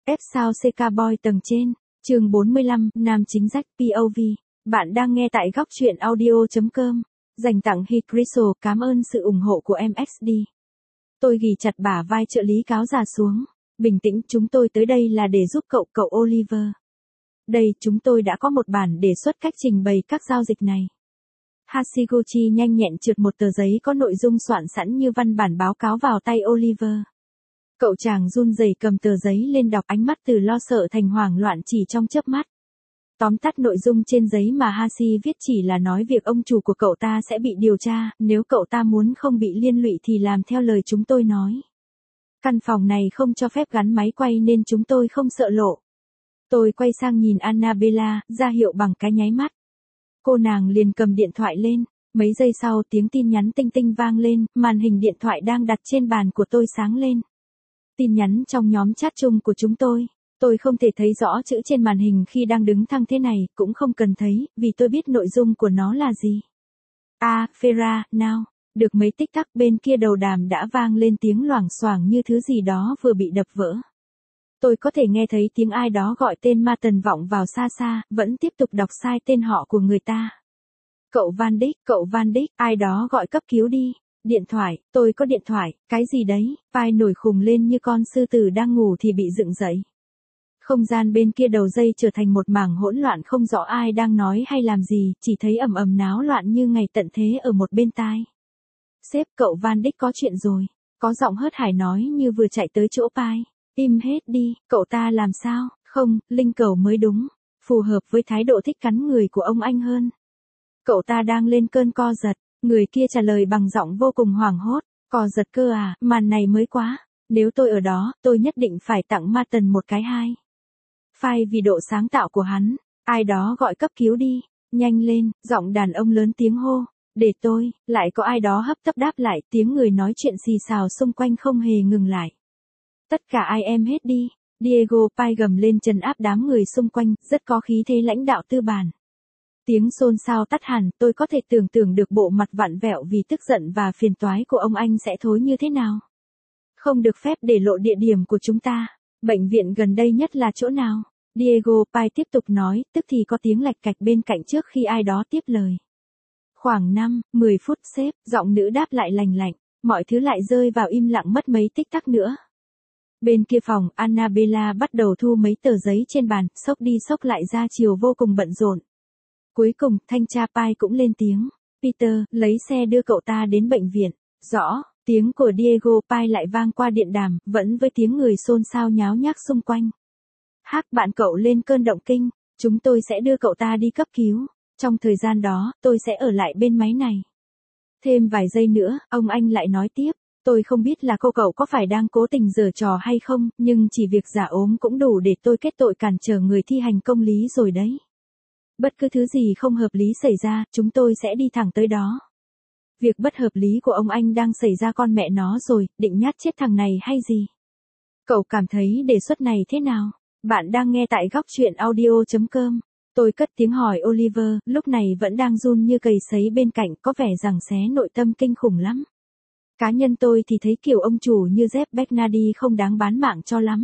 F sao CK Boy tầng trên, chương 45, nam chính rách POV. Bạn đang nghe tại góc truyện audio.com. Dành tặng He Crystal, cảm ơn sự ủng hộ của MXD. Tôi ghì chặt bả vai trợ lý cáo già xuống. Bình tĩnh, chúng tôi tới đây là để giúp cậu Oliver. Đây, chúng tôi đã có một bản đề xuất cách trình bày các giao dịch này. Hashiguchi nhanh nhẹn trượt một tờ giấy có nội dung soạn sẵn như văn bản báo cáo vào tay Oliver. Cậu chàng run rẩy cầm tờ giấy lên đọc, ánh mắt từ lo sợ thành hoảng loạn chỉ trong chớp mắt. Tóm tắt nội dung trên giấy mà Hashi viết chỉ là nói việc ông chủ của cậu ta sẽ bị điều tra, nếu cậu ta muốn không bị liên lụy thì làm theo lời chúng tôi nói. Căn phòng này không cho phép gắn máy quay nên chúng tôi không sợ lộ. Tôi quay sang nhìn Annabella, ra hiệu bằng cái nháy mắt. Cô nàng liền cầm điện thoại lên, mấy giây sau tiếng tin nhắn tinh tinh vang lên, màn hình điện thoại đang đặt trên bàn của tôi sáng lên. Tin nhắn trong nhóm chat chung của chúng tôi không thể thấy rõ chữ trên màn hình khi đang đứng thẳng thế này, cũng không cần thấy, vì tôi biết nội dung của nó là gì. Farah, now. Được mấy tích tắc bên kia đầu đàm đã vang lên tiếng loảng xoảng như thứ gì đó vừa bị đập vỡ. Tôi có thể nghe thấy tiếng ai đó gọi tên Martin vọng vào xa xa, vẫn tiếp tục đọc sai tên họ của người ta. Cậu Van Dijk, ai đó gọi cấp cứu đi. Điện thoại, tôi có điện thoại, cái gì đấy, vai nổi khùng lên như con sư tử đang ngủ thì bị dựng dậy. Không gian bên kia đầu dây trở thành một mảng hỗn loạn, không rõ ai đang nói hay làm gì, chỉ thấy ầm ầm náo loạn như ngày tận thế ở một bên tai. Sếp, cậu Van Dijk có chuyện rồi, có giọng hớt hải nói như vừa chạy tới chỗ Pai. Im hết đi, cậu ta làm sao? Không, linh cầu mới đúng, phù hợp với thái độ thích cắn người của ông anh hơn. Cậu ta đang lên cơn co giật, người kia trả lời bằng giọng vô cùng hoảng hốt. Co giật cơ à, màn này mới quá, nếu tôi ở đó, tôi nhất định phải tặng Martin một cái hai. Phai vì độ sáng tạo của hắn, ai đó gọi cấp cứu đi, nhanh lên, giọng đàn ông lớn tiếng hô. Để tôi, lại có ai đó hấp tấp đáp lại, tiếng người nói chuyện xì xào xung quanh không hề ngừng lại. Tất cả ai em hết đi, Diego Pai gầm lên trấn áp đám người xung quanh, rất có khí thế lãnh đạo tư bản. Tiếng xôn xao tắt hẳn, tôi có thể tưởng tượng được bộ mặt vặn vẹo vì tức giận và phiền toái của ông anh sẽ thối như thế nào. Không được phép để lộ địa điểm của chúng ta, bệnh viện gần đây nhất là chỗ nào? Diego Pai tiếp tục nói, tức thì có tiếng lạch cạch bên cạnh trước khi ai đó tiếp lời. Khoảng 5-10 phút sếp, giọng nữ đáp lại lành lạnh, mọi thứ lại rơi vào im lặng mất mấy tích tắc nữa. Bên kia phòng, Annabella bắt đầu thu mấy tờ giấy trên bàn, xốc đi xốc lại ra chiều vô cùng bận rộn. Cuối cùng, thanh tra Pai cũng lên tiếng. Peter, lấy xe đưa cậu ta đến bệnh viện. Rõ, tiếng của Diego Pai lại vang qua điện đàm, vẫn với tiếng người xôn xao nháo nhác xung quanh. Bạn cậu lên cơn động kinh, chúng tôi sẽ đưa cậu ta đi cấp cứu. Trong thời gian đó, tôi sẽ ở lại bên máy này. Thêm vài giây nữa, ông anh lại nói tiếp. Tôi không biết là cậu có phải đang cố tình giở trò hay không, nhưng chỉ việc giả ốm cũng đủ để tôi kết tội cản trở người thi hành công lý rồi đấy. Bất cứ thứ gì không hợp lý xảy ra, chúng tôi sẽ đi thẳng tới đó. Việc bất hợp lý của ông anh đang xảy ra con mẹ nó rồi, định nhát chết thằng này hay gì? Cậu cảm thấy đề xuất này thế nào? Bạn đang nghe tại góc truyện audio.com. Tôi cất tiếng hỏi Oliver, lúc này vẫn đang run như cầy sấy bên cạnh, có vẻ rằng xé nội tâm kinh khủng lắm. Cá nhân tôi thì thấy kiểu ông chủ như Jeff Bernardi không đáng bán mạng cho lắm.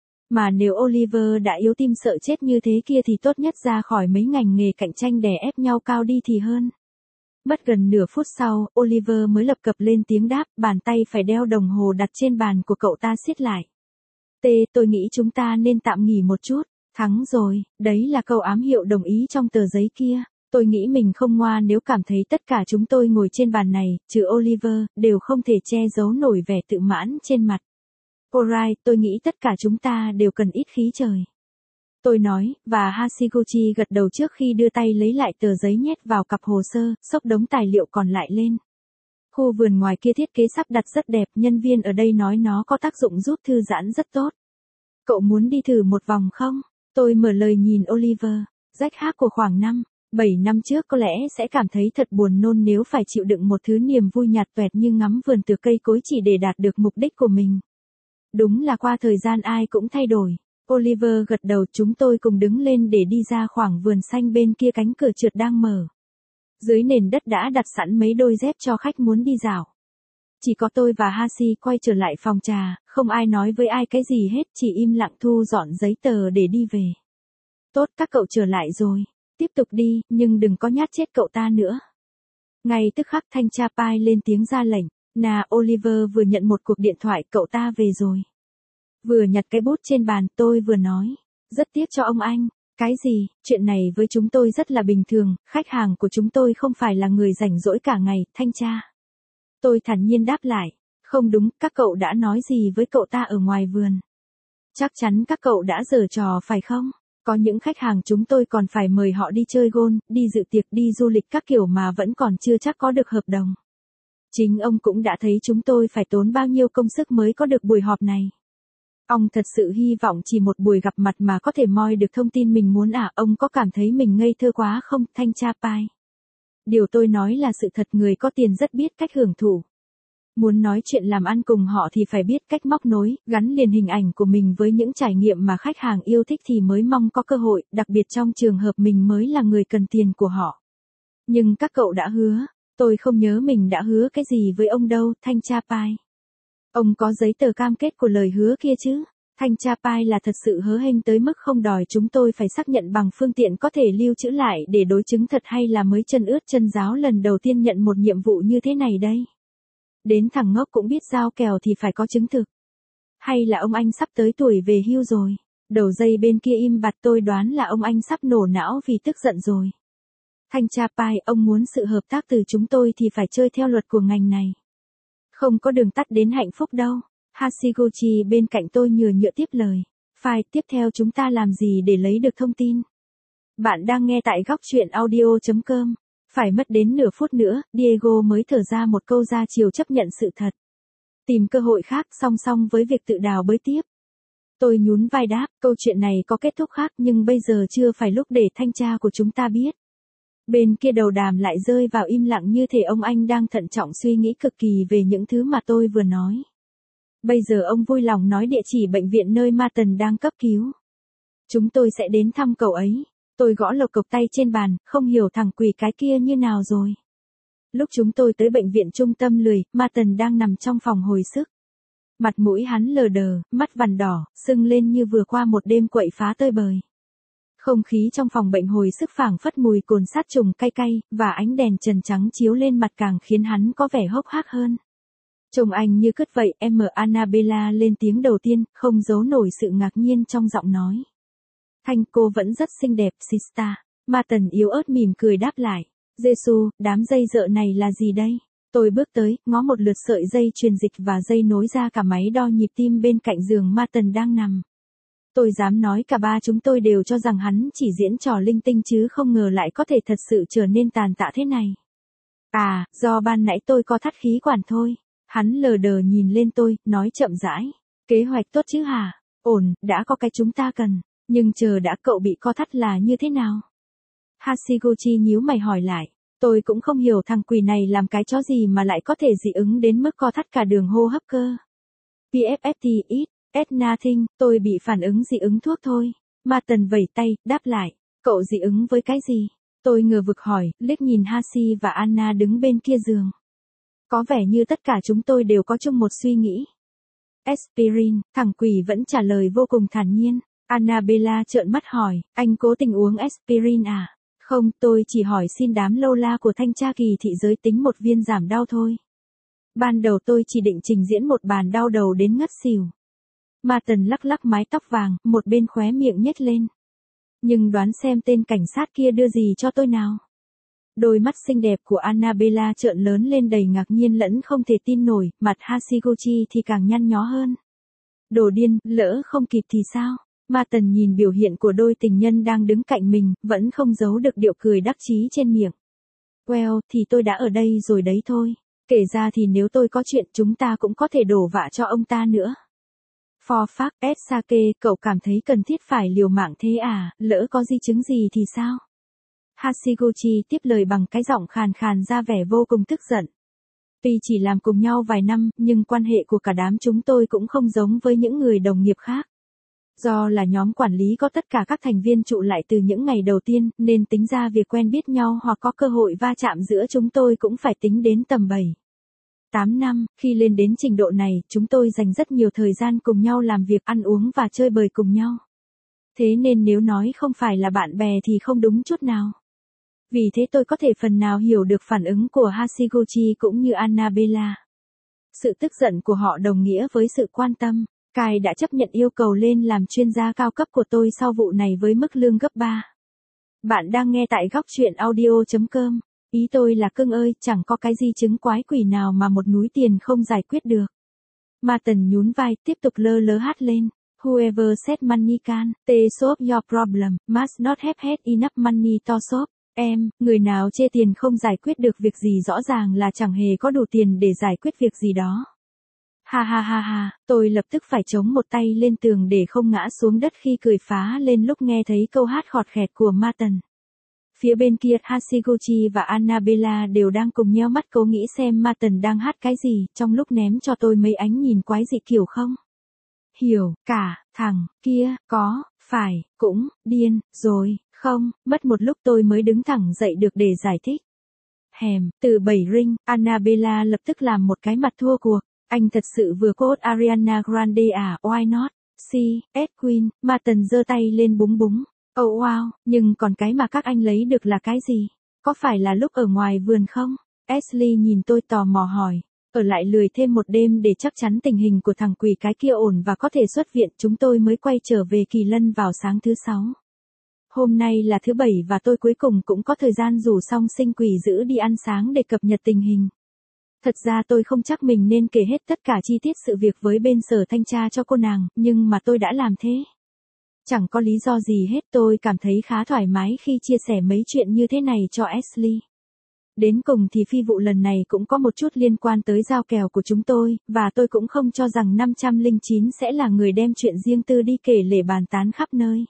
Mà nếu Oliver đã yếu tim sợ chết như thế kia thì tốt nhất ra khỏi mấy ngành nghề cạnh tranh đè ép nhau cao đi thì hơn. Mất gần nửa phút sau, Oliver mới lập cập lên tiếng đáp, bàn tay phải đeo đồng hồ đặt trên bàn của cậu ta siết lại. Tôi nghĩ chúng ta nên tạm nghỉ một chút. Thắng rồi, đấy là câu ám hiệu đồng ý trong tờ giấy kia. Tôi nghĩ mình không ngoa nếu cảm thấy tất cả chúng tôi ngồi trên bàn này, trừ Oliver, đều không thể che giấu nổi vẻ tự mãn trên mặt. Alright, tôi nghĩ tất cả chúng ta đều cần ít khí trời. Tôi nói, và Hashiguchi gật đầu trước khi đưa tay lấy lại tờ giấy nhét vào cặp hồ sơ, xốc đống tài liệu còn lại lên. Khu vườn ngoài kia thiết kế sắp đặt rất đẹp, nhân viên ở đây nói nó có tác dụng giúp thư giãn rất tốt. Cậu muốn đi thử một vòng không? Tôi mở lời nhìn Oliver, rách hát của khoảng 5-7 năm trước có lẽ sẽ cảm thấy thật buồn nôn nếu phải chịu đựng một thứ niềm vui nhạt toẹt như ngắm vườn từ cây cối chỉ để đạt được mục đích của mình. Đúng là qua thời gian ai cũng thay đổi. Oliver gật đầu, chúng tôi cùng đứng lên để đi ra khoảng vườn xanh bên kia, cánh cửa trượt đang mở. Dưới nền đất đã đặt sẵn mấy đôi dép cho khách muốn đi dạo. Chỉ có tôi và Hashi quay trở lại phòng trà, không ai nói với ai cái gì hết, chỉ im lặng thu dọn giấy tờ để đi về. Tốt, các cậu trở lại rồi. Tiếp tục đi, nhưng đừng có nhát chết cậu ta nữa. Ngay tức khắc thanh tra Pai lên tiếng ra lệnh. Oliver vừa nhận một cuộc điện thoại, cậu ta về rồi. Vừa nhặt cái bút trên bàn, tôi vừa nói. Rất tiếc cho ông anh. Cái gì, chuyện này với chúng tôi rất là bình thường, khách hàng của chúng tôi không phải là người rảnh rỗi cả ngày, thanh tra. Tôi thản nhiên đáp lại. Không đúng, các cậu đã nói gì với cậu ta ở ngoài vườn? Chắc chắn các cậu đã giở trò phải không? Có những khách hàng chúng tôi còn phải mời họ đi chơi golf, đi dự tiệc, đi du lịch các kiểu mà vẫn còn chưa chắc có được hợp đồng. Chính ông cũng đã thấy chúng tôi phải tốn bao nhiêu công sức mới có được buổi họp này. Ông thật sự hy vọng chỉ một buổi gặp mặt mà có thể moi được thông tin mình muốn à? Ông có cảm thấy mình ngây thơ quá không, thanh tra Pai? Điều tôi nói là sự thật, người có tiền rất biết cách hưởng thụ. Muốn nói chuyện làm ăn cùng họ thì phải biết cách móc nối, gắn liền hình ảnh của mình với những trải nghiệm mà khách hàng yêu thích thì mới mong có cơ hội, đặc biệt trong trường hợp mình mới là người cần tiền của họ. Nhưng các cậu đã hứa, tôi không nhớ mình đã hứa cái gì với ông đâu, thanh tra Pai. Ông có giấy tờ cam kết của lời hứa kia chứ? Thanh tra Pai là thật sự hớ hênh tới mức không đòi chúng tôi phải xác nhận bằng phương tiện có thể lưu trữ lại để đối chứng thật, hay là mới chân ướt chân ráo lần đầu tiên nhận một nhiệm vụ như thế này đây. Đến thằng ngốc cũng biết giao kèo thì phải có chứng thực. Hay là ông anh sắp tới tuổi về hưu rồi? Đầu dây bên kia im bặt, tôi đoán là ông anh sắp nổ não vì tức giận rồi. Thanh tra Pai, ông muốn sự hợp tác từ chúng tôi thì phải chơi theo luật của ngành này. Không có đường tắt đến hạnh phúc đâu. Hashiguchi bên cạnh tôi nhừa nhựa tiếp lời. Phải, tiếp theo chúng ta làm gì để lấy được thông tin? Bạn đang nghe tại góc truyện audio.com. Phải mất đến nửa phút nữa, Diego mới thở ra một câu ra chiều chấp nhận sự thật. Tìm cơ hội khác song song với việc tự đào bới tiếp. Tôi nhún vai đáp, câu chuyện này có kết thúc khác nhưng bây giờ chưa phải lúc để thanh tra của chúng ta biết. Bên kia đầu đàm lại rơi vào im lặng, như thể ông anh đang thận trọng suy nghĩ cực kỳ về những thứ mà tôi vừa nói. Bây giờ ông vui lòng nói địa chỉ bệnh viện nơi Martin đang cấp cứu. Chúng tôi sẽ đến thăm cậu ấy. Tôi gõ lộc cộc tay trên bàn, không hiểu thằng quỷ cái kia như nào rồi. Lúc chúng tôi tới bệnh viện trung tâm lười, Martin đang nằm trong phòng hồi sức. Mặt mũi hắn lờ đờ, mắt vằn đỏ, sưng lên như vừa qua một đêm quậy phá tơi bời. Không khí trong phòng bệnh hồi sức phảng phất mùi cồn sát trùng cay cay, và ánh đèn trần trắng chiếu lên mặt càng khiến hắn có vẻ hốc hác hơn. Trông anh như cứt vậy, em Annabella lên tiếng đầu tiên, không giấu nổi sự ngạc nhiên trong giọng nói. Thanh, cô vẫn rất xinh đẹp, Sista. Martin yếu ớt mỉm cười đáp lại. Giêsu, đám dây dợ này là gì đây? Tôi bước tới, ngó một lượt sợi dây truyền dịch và dây nối ra cả máy đo nhịp tim bên cạnh giường Martin đang nằm. Tôi dám nói cả ba chúng tôi đều cho rằng hắn chỉ diễn trò linh tinh chứ không ngờ lại có thể thật sự trở nên tàn tạ thế này. À, do ban nãy tôi có thắt khí quản thôi. Hắn lờ đờ nhìn lên tôi, nói chậm rãi. Kế hoạch tốt chứ hả? Ổn, đã có cái chúng ta cần. Nhưng chờ đã, cậu bị co thắt là như thế nào? Hashiguchi nhíu mày hỏi lại. Tôi cũng không hiểu thằng quỷ này làm cái chó gì mà lại có thể dị ứng đến mức co thắt cả đường hô hấp cơ. PFFT ít, nothing, tôi bị phản ứng dị ứng thuốc thôi. Martin vẩy tay, đáp lại. Cậu dị ứng với cái gì? Tôi ngờ vực hỏi, liếc nhìn Hashi và Anna đứng bên kia giường. Có vẻ như tất cả chúng tôi đều có chung một suy nghĩ. Aspirin, thằng quỷ vẫn trả lời vô cùng thản nhiên. Annabella trợn mắt hỏi, anh cố tình uống aspirin à? Không, tôi chỉ hỏi xin đám lâu la của thanh tra kỳ thị giới tính một viên giảm đau thôi. Ban đầu tôi chỉ định trình diễn một bàn đau đầu đến ngất xỉu. Martin lắc lắc mái tóc vàng, một bên khóe miệng nhếch lên. Nhưng đoán xem tên cảnh sát kia đưa gì cho tôi nào. Đôi mắt xinh đẹp của Annabella trợn lớn lên đầy ngạc nhiên lẫn không thể tin nổi, mặt Hashiguchi thì càng nhăn nhó hơn. Đồ điên, lỡ không kịp thì sao? Martin nhìn biểu hiện của đôi tình nhân đang đứng cạnh mình, vẫn không giấu được điệu cười đắc chí trên miệng. Well, thì tôi đã ở đây rồi đấy thôi. Kể ra thì nếu tôi có chuyện chúng ta cũng có thể đổ vạ cho ông ta nữa. For fuck, Sake, cậu cảm thấy cần thiết phải liều mạng thế à, lỡ có di chứng gì thì sao? Hashiguchi tiếp lời bằng cái giọng khàn khàn ra vẻ vô cùng tức giận. Tuy chỉ làm cùng nhau vài năm, nhưng quan hệ của cả đám chúng tôi cũng không giống với những người đồng nghiệp khác. Do là nhóm quản lý có tất cả các thành viên trụ lại từ những ngày đầu tiên, nên tính ra việc quen biết nhau hoặc có cơ hội va chạm giữa chúng tôi cũng phải tính đến tầm 7. 8 năm, khi lên đến trình độ này, chúng tôi dành rất nhiều thời gian cùng nhau làm việc, ăn uống và chơi bời cùng nhau. Thế nên nếu nói không phải là bạn bè thì không đúng chút nào. Vì thế tôi có thể phần nào hiểu được phản ứng của Hashiguchi cũng như Annabella. Sự tức giận của họ đồng nghĩa với sự quan tâm. Kai đã chấp nhận yêu cầu lên làm chuyên gia cao cấp của tôi sau vụ này với mức lương gấp 3. Bạn đang nghe tại góc chuyện audio.com. Ý tôi là cưng ơi, chẳng có cái gì chứng quái quỷ nào mà một núi tiền không giải quyết được. Martin nhún vai, tiếp tục lơ lớ hát lên. Whoever said money can, they solve your problem, must not have had enough money to solve. Em, người nào chê tiền không giải quyết được việc gì rõ ràng là chẳng hề có đủ tiền để giải quyết việc gì đó. Ha ha ha ha, tôi lập tức phải chống một tay lên tường để không ngã xuống đất khi cười phá lên lúc nghe thấy câu hát khọt khẹt của Martin. Phía bên kia, Hashiguchi và Annabella đều đang cùng nheo mắt cố nghĩ xem Martin đang hát cái gì, trong lúc ném cho tôi mấy ánh nhìn quái dị kiểu không hiểu, cả, thằng kia, có, phải, cũng, điên, rồi, không, mất một lúc tôi mới đứng thẳng dậy được để giải thích. Từ 7 ring, Annabella lập tức làm một cái mặt thua cuộc. Anh thật sự vừa cốt Ariana Grande à, why not? C.S. Queen, Martin giơ tay lên búng búng. Oh wow, nhưng còn cái mà các anh lấy được là cái gì? Có phải là lúc ở ngoài vườn không? Ashley nhìn tôi tò mò hỏi. Ở lại lười thêm một đêm để chắc chắn tình hình của thằng quỷ cái kia ổn và có thể xuất viện, chúng tôi mới quay trở về Kỳ Lân vào sáng thứ 6. Hôm nay là thứ 7 và tôi cuối cùng cũng có thời gian rủ song sinh quỷ dữ đi ăn sáng để cập nhật tình hình. Thật ra tôi không chắc mình nên kể hết tất cả chi tiết sự việc với bên sở thanh tra cho cô nàng, nhưng mà tôi đã làm thế. Chẳng có lý do gì hết, tôi cảm thấy khá thoải mái khi chia sẻ mấy chuyện như thế này cho Ashley. Đến cùng thì phi vụ lần này cũng có một chút liên quan tới giao kèo của chúng tôi, và tôi cũng không cho rằng 509 sẽ là người đem chuyện riêng tư đi kể lể bàn tán khắp nơi.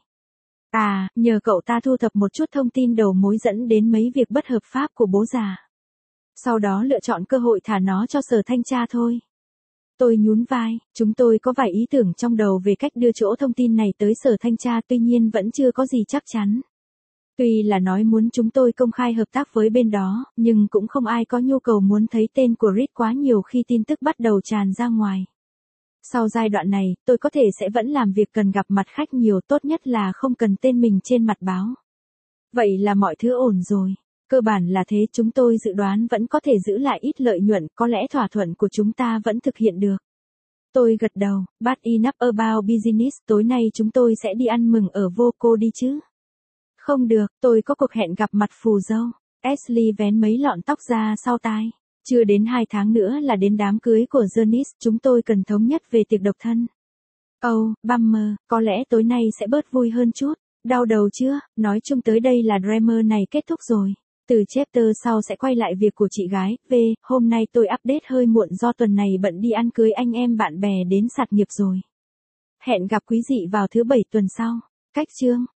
À, nhờ cậu ta thu thập một chút thông tin đầu mối dẫn đến mấy việc bất hợp pháp của bố già. Sau đó lựa chọn cơ hội thả nó cho sở thanh tra thôi. Tôi nhún vai, chúng tôi có vài ý tưởng trong đầu về cách đưa chỗ thông tin này tới sở thanh tra, tuy nhiên vẫn chưa có gì chắc chắn. Tuy là nói muốn chúng tôi công khai hợp tác với bên đó, nhưng cũng không ai có nhu cầu muốn thấy tên của Reed quá nhiều khi tin tức bắt đầu tràn ra ngoài. Sau giai đoạn này, tôi có thể sẽ vẫn làm việc cần gặp mặt khách nhiều, tốt nhất là không cần tên mình trên mặt báo. Vậy là mọi thứ ổn rồi. Cơ bản là thế, chúng tôi dự đoán vẫn có thể giữ lại ít lợi nhuận, có lẽ thỏa thuận của chúng ta vẫn thực hiện được. Tôi gật đầu, but enough about business, tối nay chúng tôi sẽ đi ăn mừng ở Voco đi chứ. Không được, tôi có cuộc hẹn gặp mặt phù dâu. Ashley vén mấy lọn tóc ra sau tai. Chưa đến 2 tháng nữa là đến đám cưới của Janice, chúng tôi cần thống nhất về tiệc độc thân. Oh, bummer, có lẽ tối nay sẽ bớt vui hơn chút. Đau đầu chưa, nói chung tới đây là drama này kết thúc rồi. Từ chapter sau sẽ quay lại việc của chị gái. Hôm nay tôi update hơi muộn do tuần này bận đi ăn cưới anh em bạn bè đến sạt nghiệp rồi. Hẹn gặp quý vị vào thứ 7 tuần sau. Cách chương.